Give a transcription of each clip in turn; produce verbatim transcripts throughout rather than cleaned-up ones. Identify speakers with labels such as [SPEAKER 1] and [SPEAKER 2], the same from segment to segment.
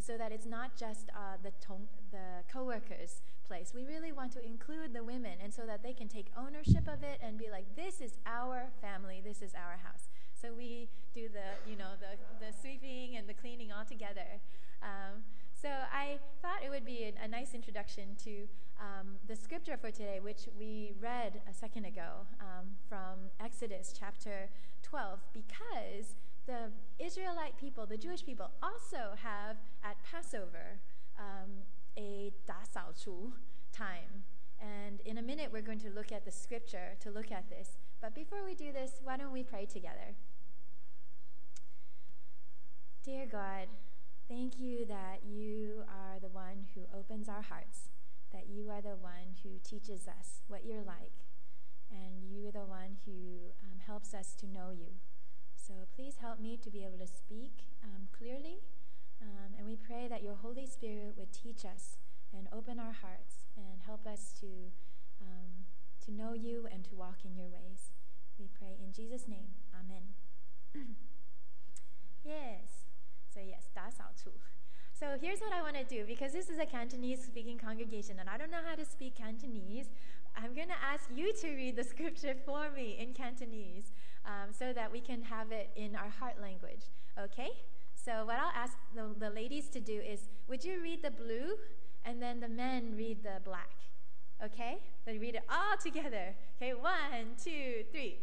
[SPEAKER 1] so that it's not just uh, the tong- the co-workers' place. We really want to include the women, and so that they can take ownership of it and be like, this is our family, this is our house. So we do the, you know, the, the sweeping and the cleaning all together. Um, so I thought it would be a, a nice introduction to um, the scripture for today, which we read a second ago um, from Exodus chapter twelve, because the Israelite people, the Jewish people, also have at Passover um, a 打扫除 time. And in a minute, we're going to look at the scripture to look at this. But before we do this, why don't we pray together? Dear God, thank you that you are the one who opens our hearts, that you are the one who teaches us what you're like, and you are the one who um, helps us to know you. So please help me to be able to speak um, clearly, um, and we pray that your Holy Spirit would teach us and open our hearts and help us to um, to know you and to walk in your ways. We pray in Jesus' name. Amen. Yes. So yes, 打扫除. So here's what I want to do, because this is a Cantonese-speaking congregation, and I don't know how to speak Cantonese. I'm going to ask you to read the scripture for me in Cantonese, um, so that we can have it in our heart language. Okay? So what I'll ask the, the ladies to do is, would you read the blue, and then the men read the black? Okay? They read it all together. Okay, one, two, three.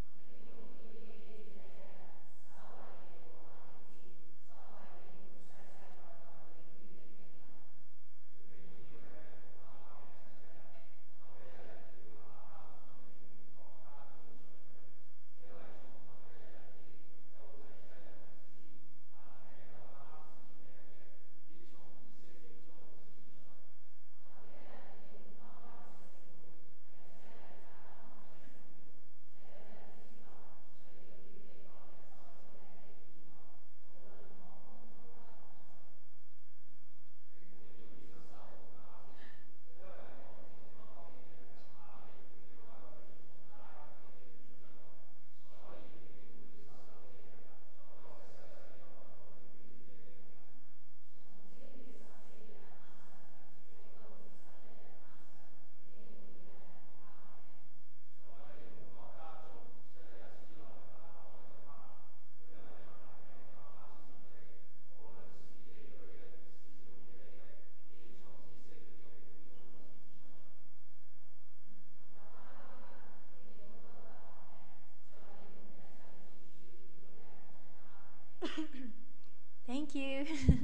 [SPEAKER 1] Thank you.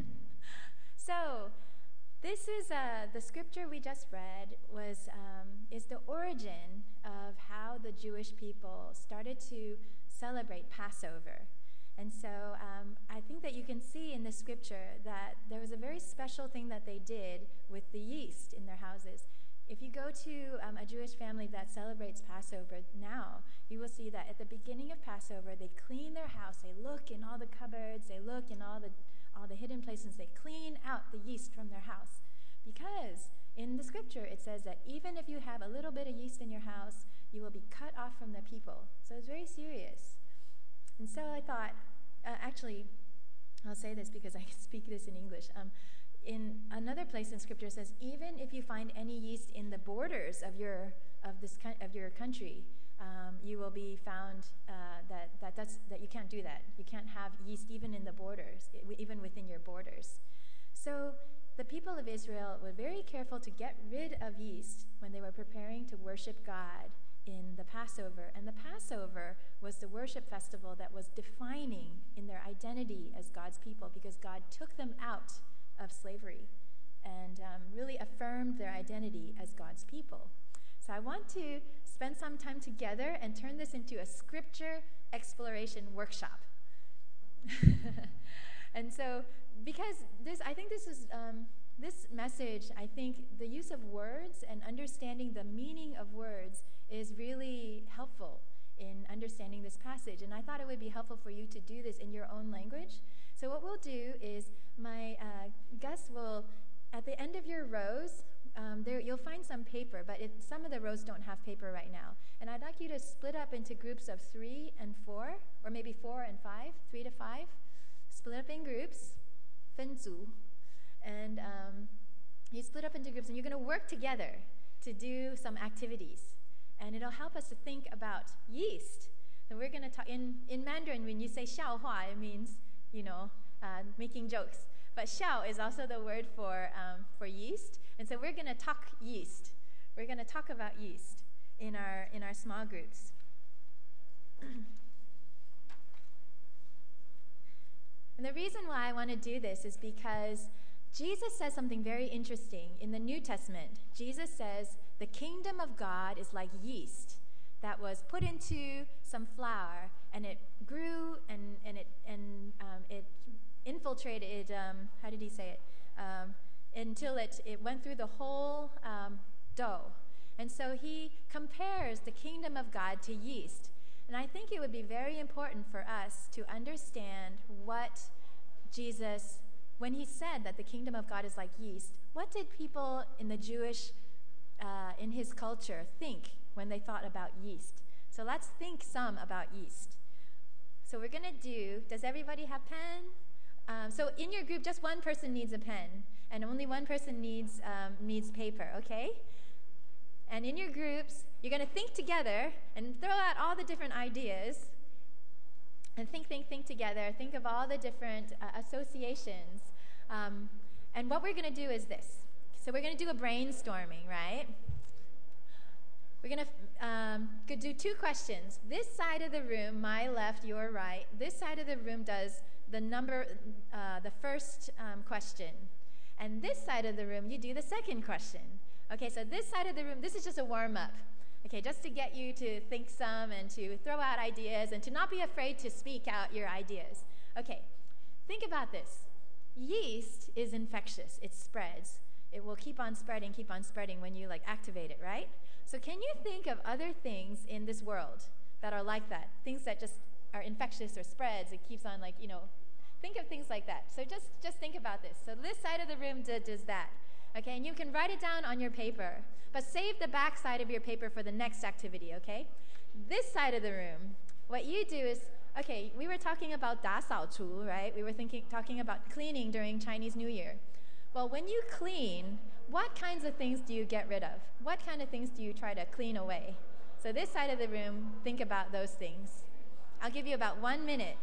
[SPEAKER 1] So, this is uh, the scripture we just read was um, is the origin of how the Jewish people started to celebrate Passover. And so um, I think that you can see in this scripture that there was a very special thing that they did with the yeast in their houses. If you go to um, a Jewish family that celebrates Passover now, you will see that at the beginning of Passover, they clean their house. They look in all the cupboards. They look in all the all the hidden places. They clean out the yeast from their house. Because in the scripture, it says that even if you have a little bit of yeast in your house, you will be cut off from the people. So it's very serious. And so I thought, uh, actually, I'll say this because I can speak this in English. Um, in another place in scripture, it says, even if you find any yeast in the borders of your of this of your country, um, you will be found uh, that that that's that you can't do that. You can't have yeast even in the borders, even within your borders. So the people of Israel were very careful to get rid of yeast when they were preparing to worship God in the Passover. And the Passover was the worship festival that was defining in their identity as God's people, because God took them out of slavery and um, really affirmed their identity as God's people. So I want to spend some time together and turn this into a scripture exploration workshop. And so, because this, I think this is, um, this message, I think the use of words and understanding the meaning of words is really helpful in understanding this passage. And I thought it would be helpful for you to do this in your own language. So what we'll do is my uh, Gus will, at the end of your rows, um, there you'll find some paper, but it, some of the rows don't have paper right now. And I'd like you to split up into groups of three and four, or maybe four and five, three to five. Split up in groups, 分组. And um, you split up into groups, and you're going to work together to do some activities. And it'll help us to think about yeast. And we're going to talk in, in Mandarin, when you say 笑话, it means, you know, uh, making jokes. But 笑 is also the word for, um, for yeast. And so we're going to talk yeast. We're going to talk about yeast in our, in our small groups. And the reason why I want to do this is because Jesus says something very interesting in the New Testament. Jesus says the kingdom of God is like yeast that was put into some flour, and it grew and, and it and um, it infiltrated. Um, how did he say it? Um, until it it went through the whole um, dough. And so he compares the kingdom of God to yeast. And I think it would be very important for us to understand what Jesus, when he said that the kingdom of God is like yeast, what did people in the Jewish, uh, in his culture, think when they thought about yeast? So let's think some about yeast. So we're going to do, does everybody have pen? Um, so in your group, just one person needs a pen, and only one person needs um, needs paper, okay? And in your groups, you're going to think together and throw out all the different ideas. And think, think, think together. Think of all the different uh, associations. Um, and what we're going to do is this. So we're going to do a brainstorming, right? We're going to um, do two questions. This side of the room, my left, your right, this side of the room does the number, uh, the first um, question. And this side of the room, you do the second question. Okay, so this side of the room, this is just a warm-up. Okay, just to get you to think some and to throw out ideas and to not be afraid to speak out your ideas. Okay, think about this. Yeast is infectious. It spreads. It will keep on spreading, keep on spreading when you like activate it, right? So can you think of other things in this world that are like that? Things that just are infectious or spreads. It keeps on like, you know, think of things like that. So just, just think about this. So this side of the room d- does that. Okay, and you can write it down on your paper, but save the back side of your paper for the next activity, okay? This side of the room, what you do is, okay, we were talking about 打扫除, right? We were thinking, talking about cleaning during Chinese New Year. Well, when you clean, what kinds of things do you get rid of? What kind of things do you try to clean away? So this side of the room, think about those things. I'll give you about one minute.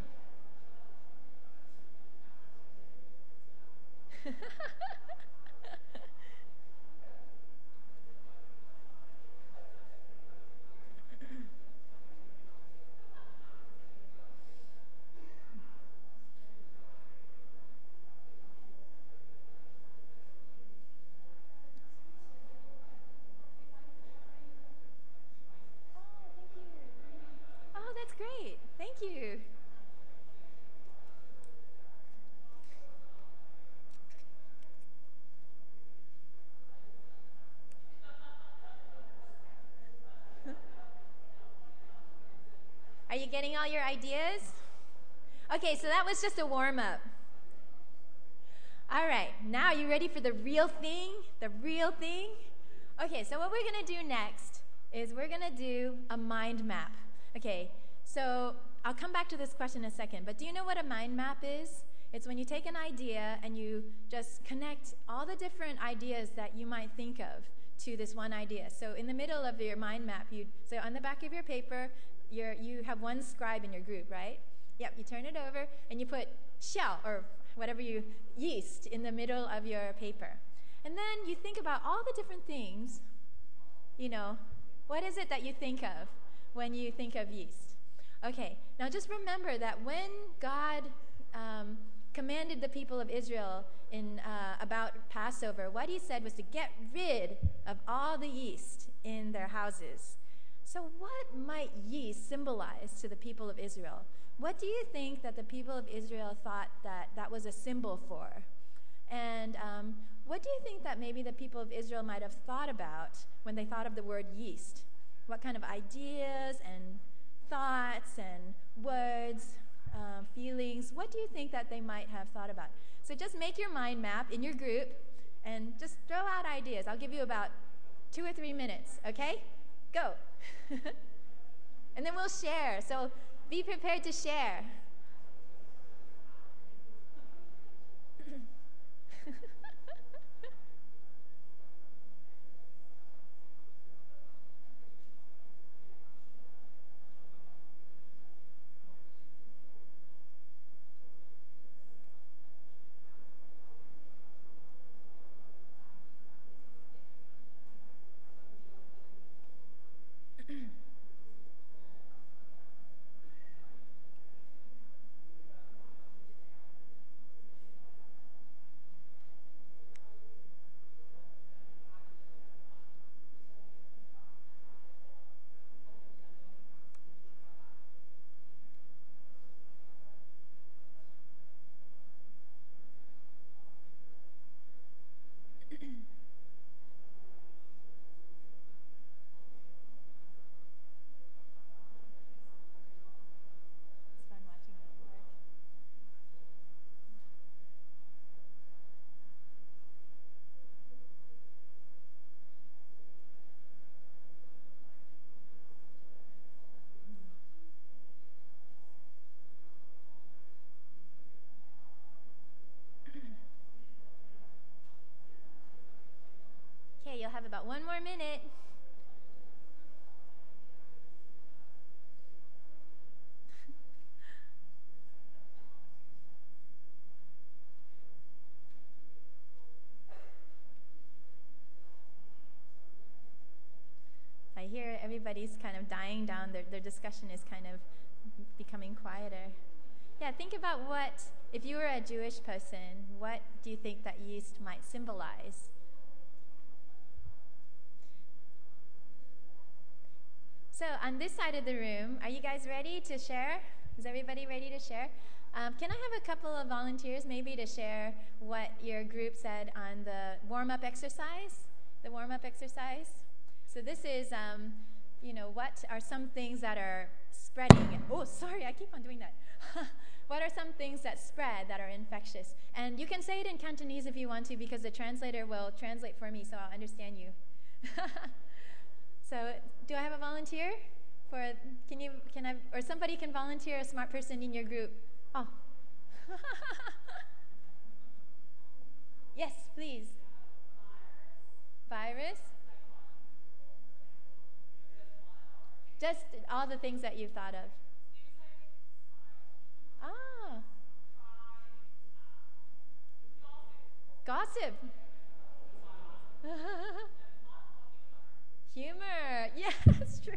[SPEAKER 1] That's great. Thank you. Are you getting all your ideas? Okay, so that was just a warm-up. All right, now you ready for the real thing? The real thing? Okay, so what we're going to do next is we're going to do a mind map. Okay, so I'll come back to this question in a second, but do you know what a mind map is? It's when you take an idea and you just connect all the different ideas that you might think of to this one idea. So in the middle of your mind map, you so on the back of your paper, you're, you have one scribe in your group, right? Yep, you turn it over and you put 笑 or whatever you, yeast in the middle of your paper. And then you think about all the different things, you know, what is it that you think of when you think of yeast? Okay, now just remember that when God um, commanded the people of Israel in uh, about Passover, what he said was to get rid of all the yeast in their houses. So what might yeast symbolize to the people of Israel? What do you think that the people of Israel thought that that was a symbol for? And um, what do you think that maybe the people of Israel might have thought about when they thought of the word yeast? What kind of ideas and thoughts and words, um, feelings, what do you think that they might have thought about? So just make your mind map in your group and just throw out ideas. I'll give you about two or three minutes, okay? Go. And then we'll share. So be prepared to share. about one more minute. I hear everybody's kind of dying down. Their, their discussion is kind of becoming quieter. Yeah, think about what, if you were a Jewish person, what do you think that yeast might symbolize? So on this side of the room, are you guys ready to share? Is everybody ready to share? Um, can I have a couple of volunteers maybe to share what your group said on the warm-up exercise? The warm-up exercise? So this is, um, you know, what are some things that are spreading? Oh, sorry, I keep on doing that. What are some things that spread that are infectious? And you can say it in Cantonese if you want to, because the translator will translate for me, so I'll understand you. So, do I have a volunteer? For can you can I or somebody can volunteer a smart person in your group? Oh. Yes, please. Virus. Just all the things that you've thought of. Ah. Gossip. Humor. Yes, true.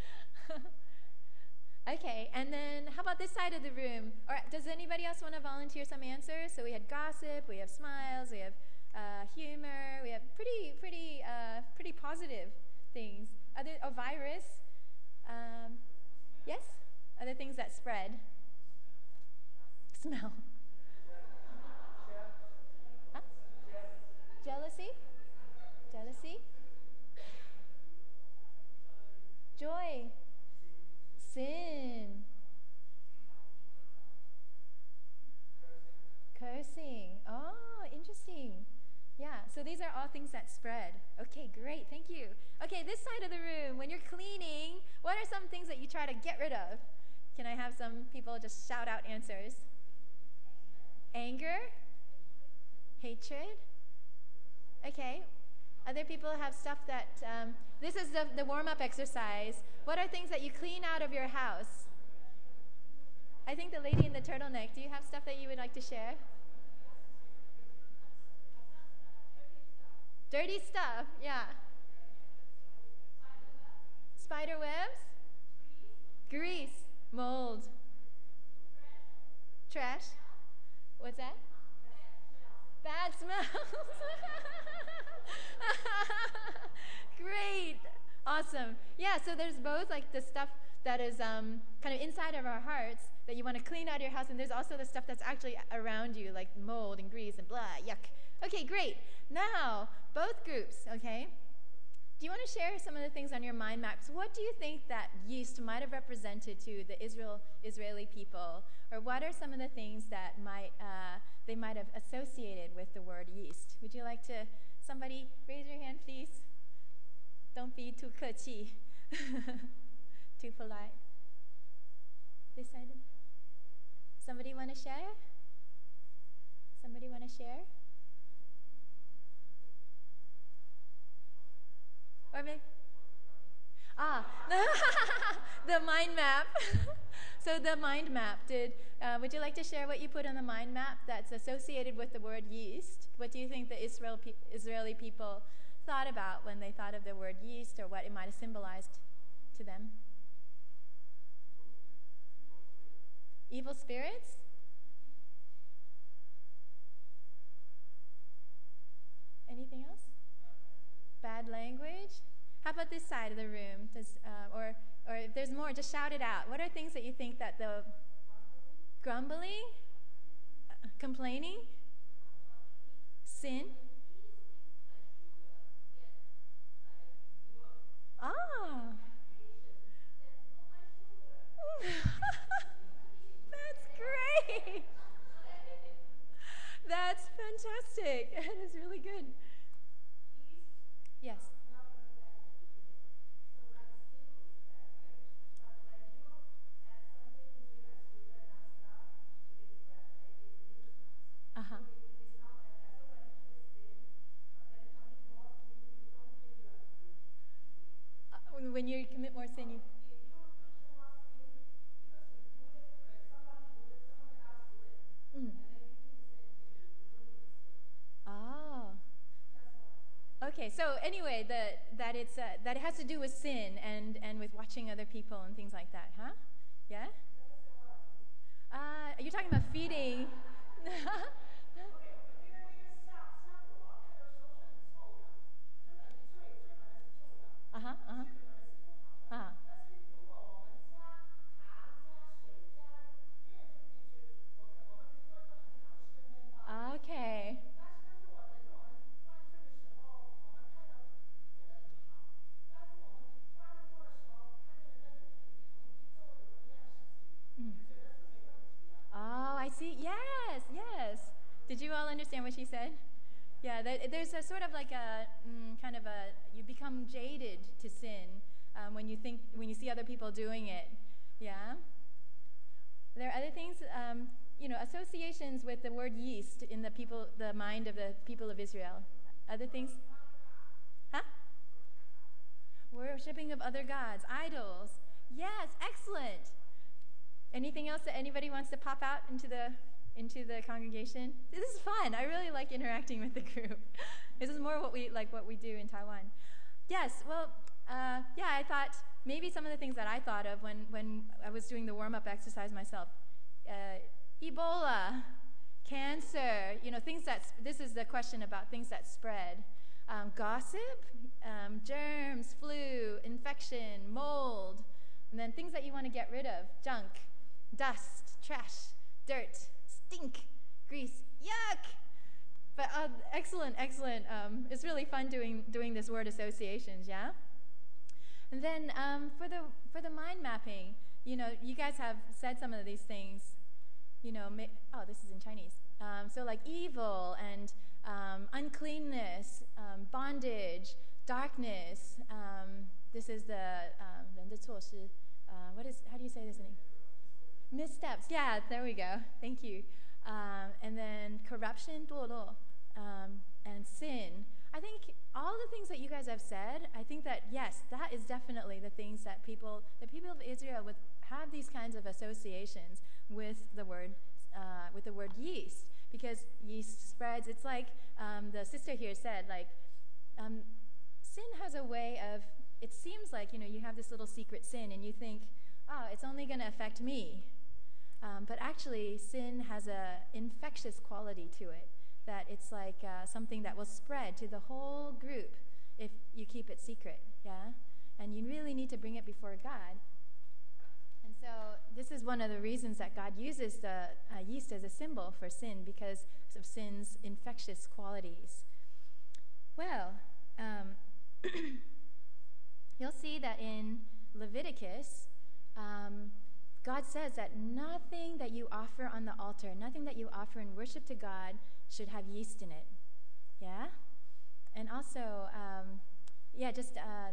[SPEAKER 1] Okay, and then how about this side of the room? Or does anybody else want to volunteer some answers? So we had gossip, we have smiles, we have uh, humor, we have pretty, pretty, uh, pretty positive things. Other, a virus. Um, yes? Other things that spread. Smell. Huh? Jealousy? Jealousy? Joy. Sin. Cursing. Oh, interesting. Yeah, so these are all things that spread. Okay, great, thank you. Okay, this side of the room, when you're cleaning, what are some things that you try to get rid of? Can I have some people just shout out answers? Anger? Hatred? Okay. Other people have stuff that, um, this is the, the warm-up exercise. What are things that you clean out of your house? I think the lady in the turtleneck, do you have stuff that you would like to share? Dirty stuff, yeah. Spider webs? Grease. Mold. Trash? What's that? Bad smells. Great. Awesome. Yeah, so there's both like the stuff that is um, kind of inside of our hearts that you want to clean out of your house, and there's also the stuff that's actually around you, like mold and grease and blah, yuck. Okay, great. Now, both groups, okay? Do you want to share some of the things on your mind maps? What do you think that yeast might have represented to the Israel Israeli people? Or what are some of the things that might uh, they might have associated with the word yeast? Would you like to, somebody raise your hand, please? Don't be too 客气, too polite. This side. Somebody want to share? Somebody want to share? Or maybe, ah, the mind map. So the mind map, did, uh, would you like to share what you put on the mind map that's associated with the word yeast? What do you think the Israel pe- Israeli people thought about when they thought of the word yeast, or what it might have symbolized to them? Evil spirits? Anything else? Bad language? How about this side of the room? Does, uh, or, or if there's more, just shout it out. What are things that you think that the grumbling, uh, complaining, sin? Ah. That's great. That's fantastic. That is really good. Yes. Uh-huh. when you commit more sin, you. Mm. Oh. Okay, so anyway, the, that it's uh, that it has to do with sin and, and with watching other people and things like that, huh? Yeah? Uh, you're talking about feeding. uh-huh, uh-huh. Uh-huh. Okay. Mm. Oh, I see. Yes, yes. Did you all understand what she said? Yeah, that, there's a sort of like a mm, kind of a, you become jaded to sin um, when you think, when you see other people doing it. Yeah? There are other things, um, you know, associations with the word yeast in the people, the mind of the people of Israel. Other things? Huh? Worshipping of other gods, idols. Yes, excellent. Anything else that anybody wants to pop out into the into the congregation? This is fun. I really like interacting with the group. This is more what we like what we do in Taiwan. Yes. Well, uh, yeah. I thought maybe some of the things that I thought of when when I was doing the warm up exercise myself. Uh, Ebola, cancer. You know, things that. This is the question about things that spread. Um, gossip, um, germs, flu, infection, mold, and then things that you want to get rid of: junk, dust, trash, dirt, stink, grease, yuck. But uh, excellent, excellent. Um, it's really fun doing doing this word associations, yeah. And then um, for the for the mind mapping, you know, you guys have said some of these things. You know, ma- oh, this is in Chinese. Um, so like evil and um, uncleanness, um, bondage, darkness. Um, this is the um, 人的错失. Uh, what is? How do you say this in English? Missteps. Yeah, there we go. Thank you. Um, and then corruption, 堕落, um, and sin. I think all the things that you guys have said, I think that, yes, that is definitely the things that people, the people of Israel would have these kinds of associations with the word, uh, with the word yeast, because yeast spreads. It's like um, the sister here said, like, um, sin has a way of, it seems like, you know, you have this little secret sin and you think, oh, it's only going to affect me. Um, but actually, sin has a infectious quality to it, that it's like uh, something that will spread to the whole group if you keep it secret, yeah? And you really need to bring it before God. And so this is one of the reasons that God uses the uh, yeast as a symbol for sin, because of sin's infectious qualities. Well, um, you'll see that in Leviticus, um, God says that nothing that you offer on the altar, nothing that you offer in worship to God should have yeast in it. Yeah? And also, um, yeah, just uh,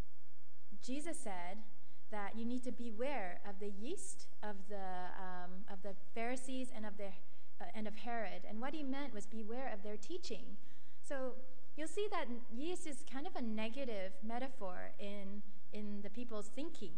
[SPEAKER 1] Jesus said that you need to beware of the yeast of the um, of the Pharisees and of the uh, and of Herod. And what he meant was beware of their teaching. So you'll see that yeast is kind of a negative metaphor in in the people's thinking.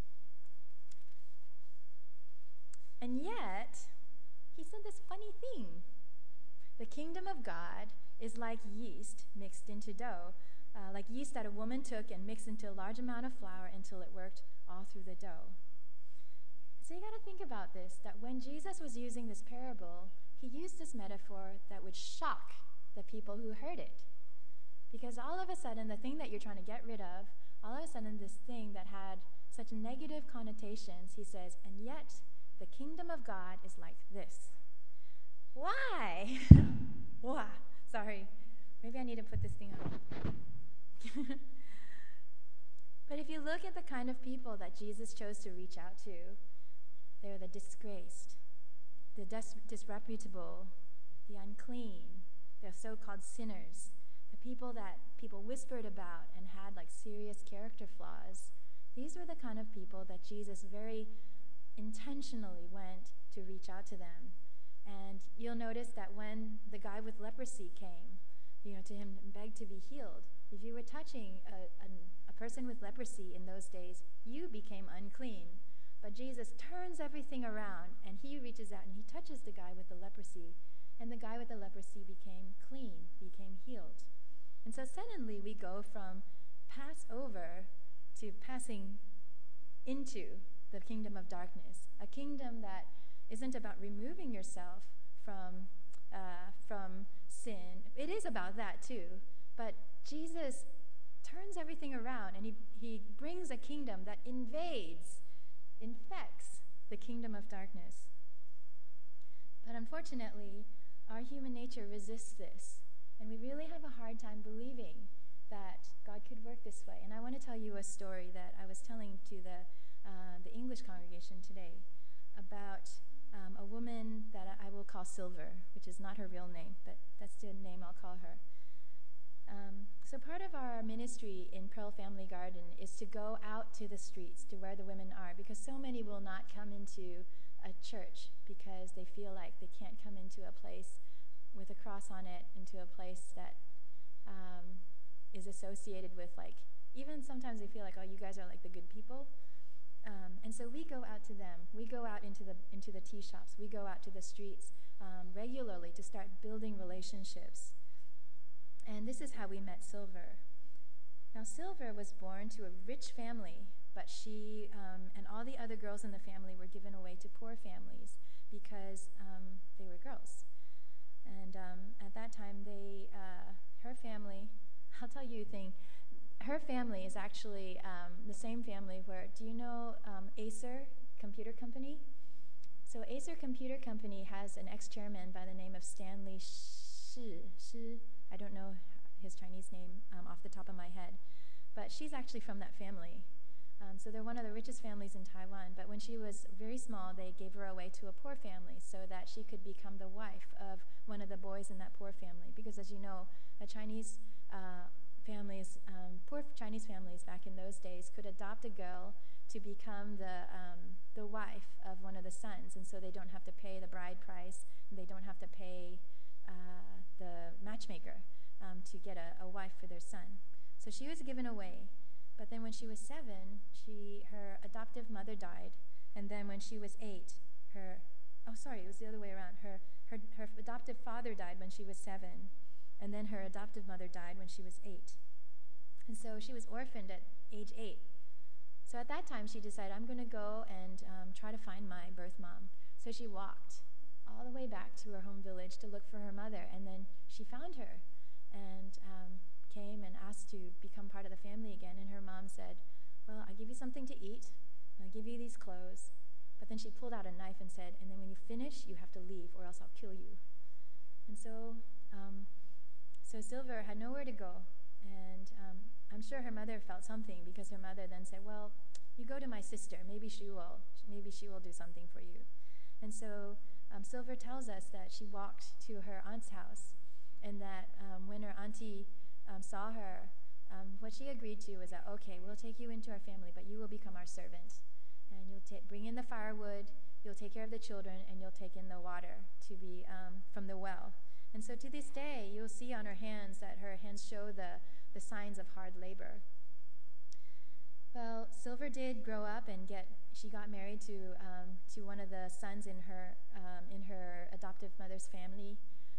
[SPEAKER 1] And yet, he said this funny thing. The kingdom of God is like yeast mixed into dough, uh, like yeast that a woman took and mixed into a large amount of flour until it worked all through the dough. So you got to think about this, that when Jesus was using this parable, he used this metaphor that would shock the people who heard it. Because all of a sudden, the thing that you're trying to get rid of, all of a sudden this thing that had such negative connotations, he says, and yet the kingdom of God is like this. Why? Why? Sorry. Maybe I need to put this thing on. But if you look at the kind of people that Jesus chose to reach out to, they're the disgraced, the dis- disreputable, the unclean, the so-called sinners, the people that people whispered about and had like serious character flaws. These were the kind of people that Jesus very intentionally went to reach out to them. And you'll notice that when the guy with leprosy came, you know, to him and begged to be healed, if you were touching a, a, a person with leprosy in those days, you became unclean. But Jesus turns everything around, and he reaches out and he touches the guy with the leprosy, and the guy with the leprosy became clean, became healed. And so suddenly we go from pass over to passing into the kingdom of darkness, a kingdom that isn't about removing yourself from uh, from sin. It is about that too, but Jesus turns everything around, and he, he brings a kingdom that invades, infects the kingdom of darkness. But unfortunately, our human nature resists this, and we really have a hard time believing that God could work this way. And I want to tell you a story that I was telling to the uh, the English congregation today about um, a woman that I will call Silver, which is not her real name, but that's the name I'll call her. Um, so part of our ministry in Pearl Family Garden is to go out to the streets, to where the women are, because so many will not come into a church because they feel like they can't come into a place with a cross on it, into a place that um, is associated with, like, even sometimes they feel like, oh, you guys are like the good people. Um, and so we go out to them. We go out into the into the tea shops. We go out to the streets um, regularly to start building relationships. And this is how we met Silver. Now, Silver was born to a rich family, but she um, and all the other girls in the family were given away to poor families because um, they were girls. And um, at that time, they, uh, her family, I'll tell you a thing, her family is actually um, the same family where, do you know um, Acer Computer Company? So Acer Computer Company has an ex-chairman by the name of Stanley Shi. Shi. I don't know his Chinese name um, off the top of my head, but she's actually from that family. Um, so they're one of the richest families in Taiwan. But when she was very small, they gave her away to a poor family so that she could become the wife of one of the boys in that poor family. Because as you know, a Chinese uh, families, um, poor Chinese families back in those days could adopt a girl to become the um, the wife of one of the sons, and so they don't have to pay the bride price, and they don't have to pay uh, the matchmaker um, to get a, a wife for their son. So she was given away, but then when she was seven, she her adoptive mother died, and then when she was eight, her oh sorry, it was the other way around. Her her her adoptive father died when she was seven. And then her adoptive mother died when she was eight. And so she was orphaned at age eight. So at that time, she decided, I'm going to go and um, try to find my birth mom. So she walked all the way back to her home village to look for her mother. And then she found her and um, came and asked to become part of the family again. And her mom said, well, I'll give you something to eat, and I'll give you these clothes. But then she pulled out a knife and said, and then when you finish, you have to leave, or else I'll kill you. And so... Um, So Silver had nowhere to go, and um, I'm sure her mother felt something, because her mother then said, well, you go to my sister, maybe she will, maybe she will do something for you. And so um, Silver tells us that she walked to her aunt's house, and that um, when her auntie um, saw her, um, what she agreed to was that, okay, we'll take you into our family, but you will become our servant, and you'll ta- bring in the firewood, you'll take care of the children, and you'll take in the water to be um, from the well. And so to this day, you'll see on her hands that her hands show the, the signs of hard labor. Well, Silver did grow up and get, she got married to um, to one of the sons in her um, in her adoptive mother's family.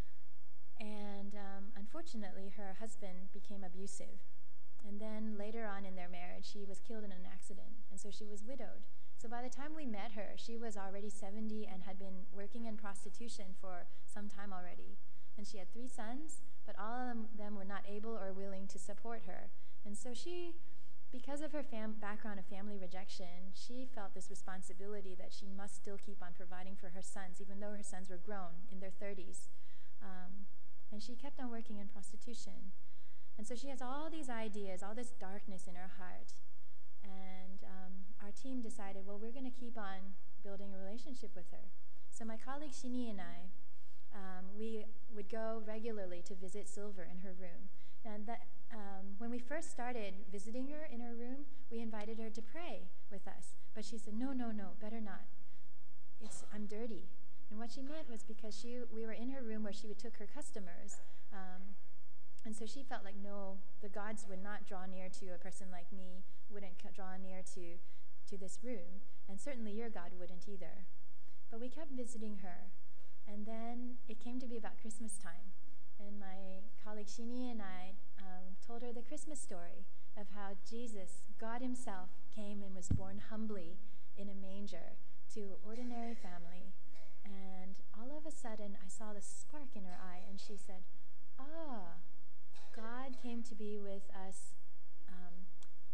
[SPEAKER 1] And um, unfortunately, her husband became abusive. And then later on in their marriage, she was killed in an accident. And so she was widowed. So by the time we met her, she was already seventy and had been working in prostitution for some time already. And she had three sons, but all of them, them were not able or willing to support her. And so she, because of her fam- background of family rejection, she felt this responsibility that she must still keep on providing for her sons, even though her sons were grown in their thirties. Um, and she kept on working in prostitution. And so she has all these ideas, all this darkness in her heart. And um, our team decided, well, we're going to keep on building a relationship with her. So my colleague Shini and I, Um, we would go regularly to visit Silver in her room. And that, um, when we first started visiting her in her room, we invited her to pray with us. But she said, no, no, no, better not. It's, I'm dirty. And what she meant was because she, we were in her room where she would took her customers, um, And so she felt like, no, the gods would not draw near to a person like me, wouldn't draw near to, to this room, and certainly your God wouldn't either. But we kept visiting her, and then it came to be about Christmas time, and my colleague Shini and I um, told her the Christmas story of how Jesus, God himself, came and was born humbly in a manger to ordinary family. And all of a sudden, I saw the spark in her eye, and she said, ah, God came to be with us. Um,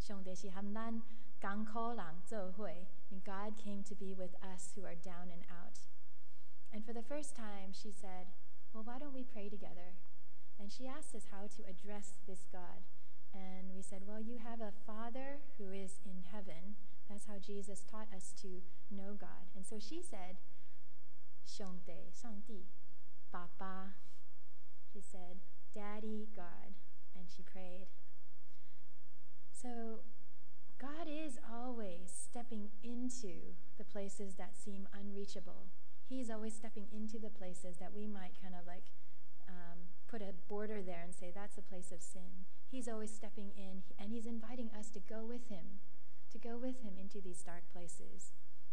[SPEAKER 1] and God came to be with us who are down and out. And for the first time, she said, well, why don't we pray together? And she asked us how to address this God. And we said, well, you have a Father who is in heaven. That's how Jesus taught us to know God. And so she said, 兄弟,上帝, Papa. She said, Daddy, God. And she prayed. So God is always stepping into the places that seem unreachable. He's always stepping into the places that we might kind of like um, put a border there and say, that's a place of sin. He's always stepping in, and he's inviting us to go with him, to go with him into these dark places.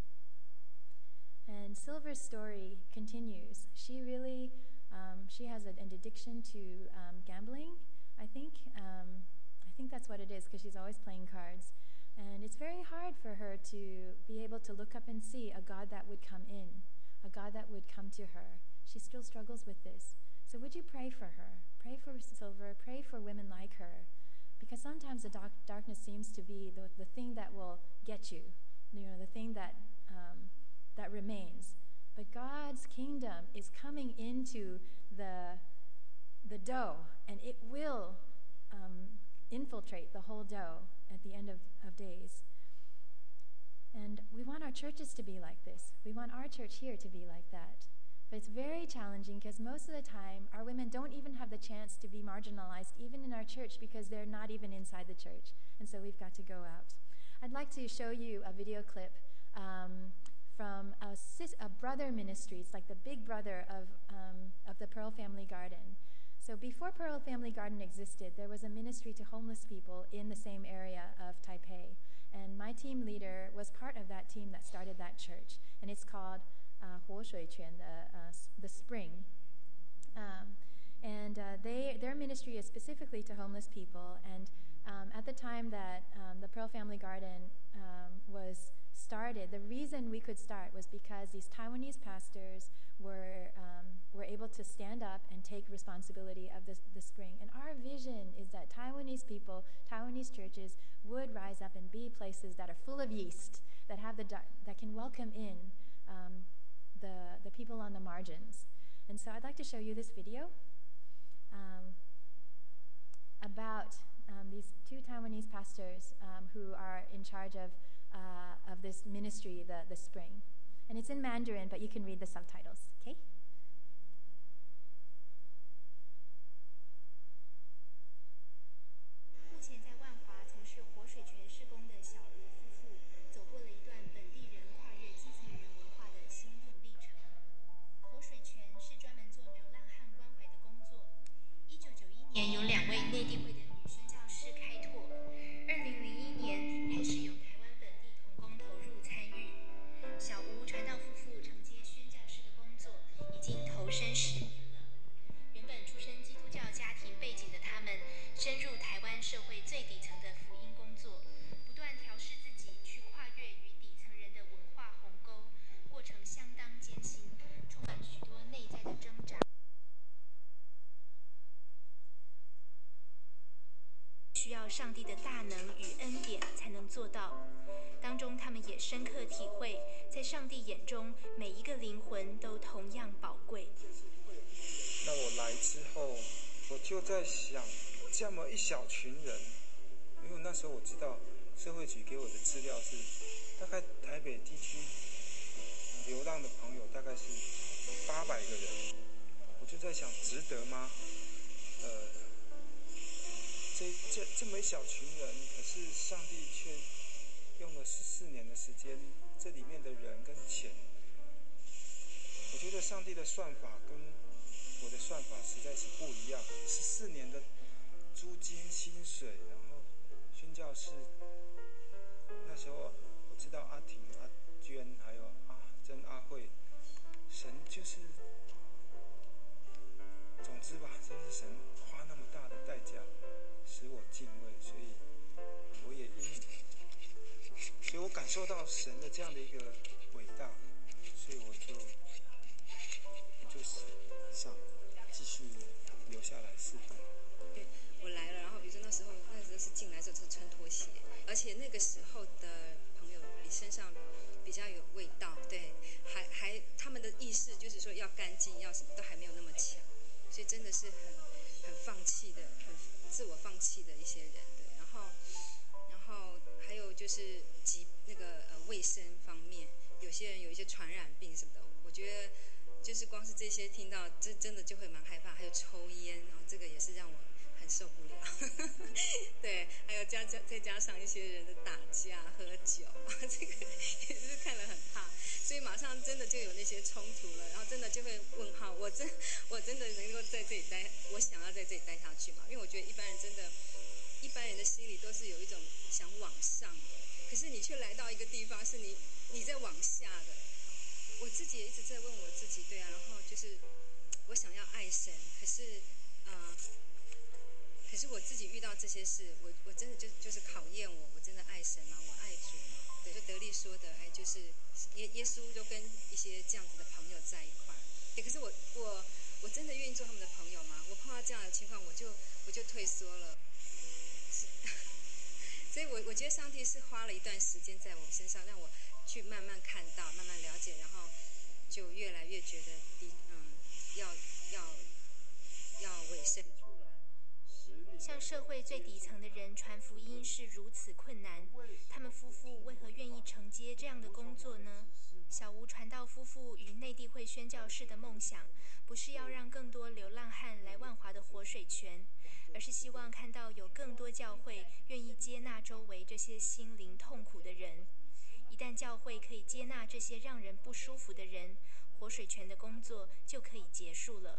[SPEAKER 1] And Silver's story continues. She really, um, she has an addiction to um, gambling, I think. Um, I think that's what it is, because she's always playing cards. And it's very hard for her to be able to look up and see a God that would come in, a God that would come to her. She still struggles with this. So would you pray for her? Pray for Silver. Pray for women like her. Because sometimes the dark, darkness seems to be the, the thing that will get you, you know, the thing that um, that remains. But God's kingdom is coming into the, the dough, and it will um, infiltrate the whole dough at the end of, of days. And we want our churches to be like this. We want our church here to be like that. But it's very challenging because most of the time our women don't even have the chance to be marginalized even in our church because they're not even inside the church. And so we've got to go out. I'd like to show you a video clip um, from a, sis, a brother ministry. It's like the big brother of, um, of the Pearl Family Garden. So before Pearl Family Garden existed, there was a ministry to homeless people in the same area of Taipei. And my team leader was part of that team that started that church. And it's called uh, 活水泉, the, uh, the spring. Um, and uh, they, their ministry is specifically to homeless people. And um, at the time that um, the Pearl Family Garden um, was started, the reason we could start was because these Taiwanese pastors were um, were able to stand up and take responsibility of this, the spring. And our vision is that Taiwanese people, Taiwanese churches would rise up and be places that are full of yeast, that have the that can welcome in um, the the people on the margins. And so I'd like to show you this video um, about um, these two Taiwanese pastors um, who are in charge of uh, of this ministry, the the spring. And it's in Mandarin, but you can read the subtitles, okay?
[SPEAKER 2] 目前在万华从事活水泉施工的小吴夫妇，走过了一段本地人跨越基层人文化的心路历程。活水泉是专门做流浪汉关怀的工作。一九九一年由两位内地会的女宣教师开拓，二零零一年开始由台湾本地同工投入参与。小吴传道夫妇承接宣教师的工作，已经投身十年了。原本出身基督教家庭背景的他们，深入台湾社会最底层的福音工作，不断调试自己，去跨越与底层人的文化鸿沟，过程相当艰辛，充满许多内在的挣扎。需要上帝的大能与恩典才能做到。当中，他们也深刻体会，在上帝眼中，每一个灵魂都同样宝贵。
[SPEAKER 3] 那我来之后，我就在想，这么一小群人，因为那时候我知道社会局给我的资料是，大概台北地区流浪的朋友大概是八百个人，我就在想，值得吗？呃。这这这么一小群人，可是上帝却用了十四年的时间，这里面的人跟钱，我觉得上帝的算法跟我的算法实在是不一样。十四年的水，然后宣教士，那时候我知道阿婷、阿娟还有阿珍、阿慧，神就是，总之吧，就是神花那么大的代价使我敬畏，所以我也因，所以我感受到神的这样的一个伟大，所以我就我就想继续留下来侍奉。
[SPEAKER 4] 对，我来了，然后比如说那时候那时候是进来的时候是穿拖鞋，而且那个时候的朋友你身上比较有味道，对，还还他们的意识就是说要干净，要什么都还没有那么强，所以真的是很很放弃的，很自我放弃的一些人，对，然后然后还有就是疾那个呃卫生方面，有些人有一些传染病什么的，我觉得就是光是这些听到，这真的就会蛮害怕，还有抽烟，然后这个也是让我很受不了，对，还有加加再加上一些人的打架、喝酒，这个也是看了很怕，所以马上真的就有那些冲突了，然后真的就会问号，我真我真的能够在这里待，我想要在这里待下去吗？因为我觉得一般人真的，一般人的心里都是有一种想往上的，可是你却来到一个地方是你你在往下的，我自己也一直在问我自己，对啊，然后就是我想要爱神，可是呃。可是我自己遇到这些事，我我真的就就是考验我，我真的爱神吗？我爱主吗？对，就德利说的，哎，就是耶耶稣就跟一些这样子的朋友在一块儿。对，可是我我我真的愿意做他们的朋友吗？我碰到这样的情况，我就我就退缩了。所以我我觉得上帝是花了一段时间在我身上，让我去慢慢看到、慢慢了解，然后就越来越觉得，嗯，要要要委身。
[SPEAKER 5] 向社会最底层的人传福音是如此困难，他们夫妇为何愿意承接这样的工作呢？小吴传道夫妇与内地会宣教士的梦想，不是要让更多流浪汉来万华的活水泉，而是希望看到有更多教会愿意接纳周围这些心灵痛苦的人。一旦教会可以接纳这些让人不舒服的人，活水泉的工作就可以结束了。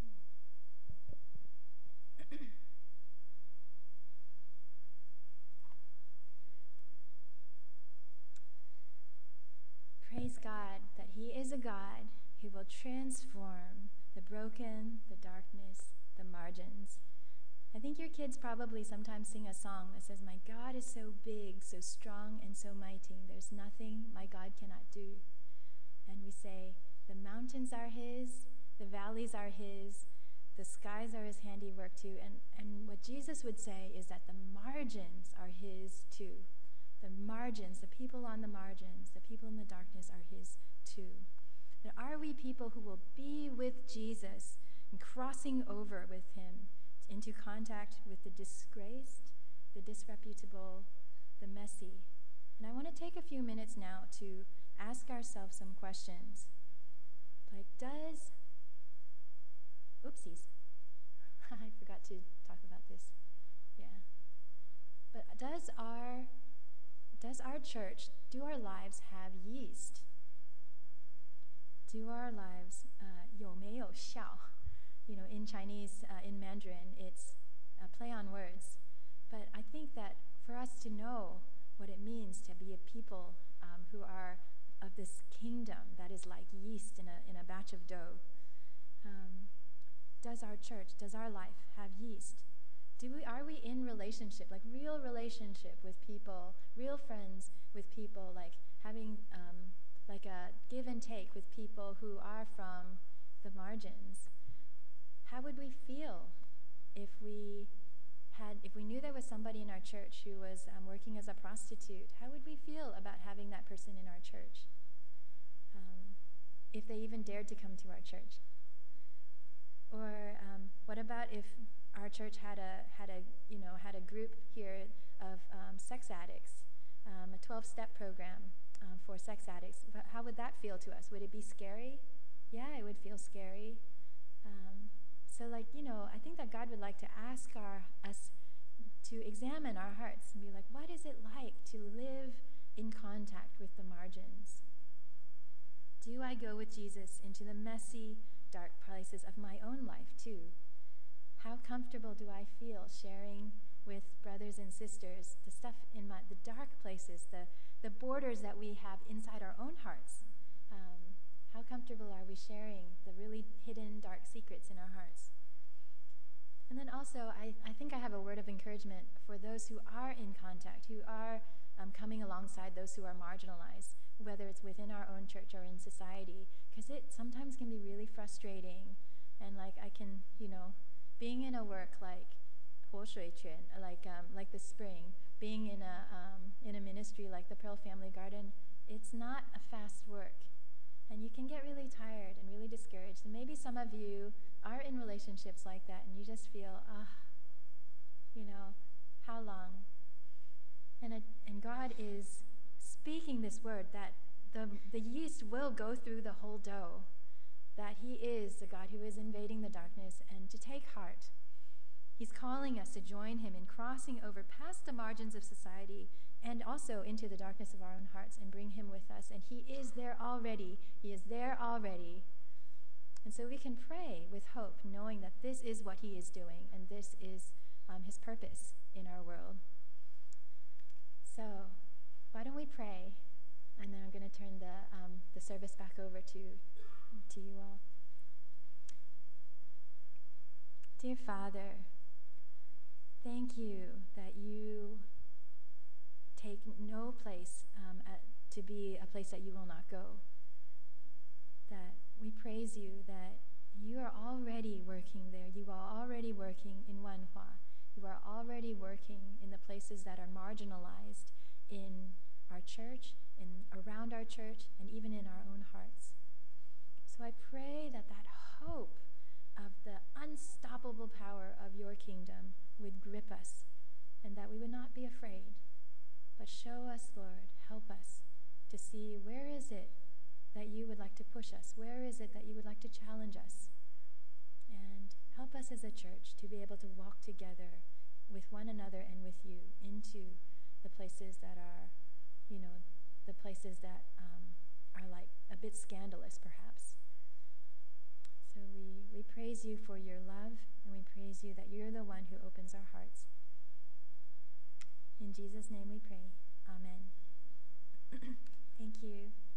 [SPEAKER 1] Praise God that He is a God who will transform the broken, the darkness, the margins. I think your kids probably sometimes sing a song that says, "My God is so big, so strong, and so mighty. There's nothing my God cannot do." And we say, the mountains are His, the valleys are His, the skies are His handiwork too. And, and what Jesus would say is that the margins are His too. The margins, the people on the margins, the people in the darkness are His too. And are we people who will be with Jesus and crossing over with Him into contact with the disgraced, the disreputable, the messy? And I want to take a few minutes now to ask ourselves some questions. Like, does, oopsies, I forgot to talk about this. Yeah. But does our Does our church, do our lives have yeast? Do our lives, uh, 有没有效? You know, in Chinese, uh, in Mandarin, it's a play on words. But I think that for us to know what it means to be a people um, who are of this kingdom that is like yeast in a in a batch of dough, um, does our church, does our life have yeast? Do we, are we in relationship, like real relationship with people, real friends with people, like having um, like a give and take with people who are from the margins? How would we feel if we had, if we knew there was somebody in our church who was um, working as a prostitute? How would we feel about having that person in our church? Um, if they even dared to come to our church? Or um, what about if our church had a had a you know had a group here of um, sex addicts, um, a twelve-step program um, for sex addicts? How would that feel to us? Would it be scary? Yeah, it would feel scary. Um, so, like you know, I think that God would like to ask our us to examine our hearts and be like, what is it like to live in contact with the margins? Do I go with Jesus into the messy, dark places of my own life too? How comfortable do I feel sharing with brothers and sisters the stuff in my, the dark places, the, the borders that we have inside our own hearts? Um, how comfortable are we sharing the really hidden dark secrets in our hearts? And then also, I, I think I have a word of encouragement for those who are in contact, who are um, coming alongside those who are marginalized, whether it's within our own church or in society, because it sometimes can be really frustrating. And like I can, you know, being in a work like 活水泉, like um, like the spring, being in a um, in a ministry like the Pearl Family Garden, it's not a fast work. And you can get really tired and really discouraged. And maybe some of you are in relationships like that and you just feel, ah, uh, you know, how long? And, a, and God is speaking this word that the, the yeast will go through the whole dough, that he is the God who is invading the darkness, and to take heart. He's calling us to join him in crossing over past the margins of society and also into the darkness of our own hearts and bring him with us. And he is there already. He is there already. And so we can pray with hope, knowing that this is what he is doing and this is um, his purpose in our world. So why don't we pray? And then I'm going to turn the, um, the service back over to, to you all. Dear Father, thank you that you take no place um, at, to be a place that you will not go. That we praise you that you are already working there. You are already working in Wanhua. You are already working in the places that are marginalized in our church, in around our church, and even in our own hearts. So I pray that that hope of the unstoppable power of your kingdom would grip us, and that we would not be afraid, but show us, Lord, help us to see where is it that you would like to push us, where is it that you would like to challenge us, and help us as a church to be able to walk together with one another and with you into the places that are, you know, the places that um, are like a bit scandalous, perhaps. So we, we praise you for your love, and we praise you that you're the one who opens our hearts. In Jesus' name we pray. Amen. Thank you.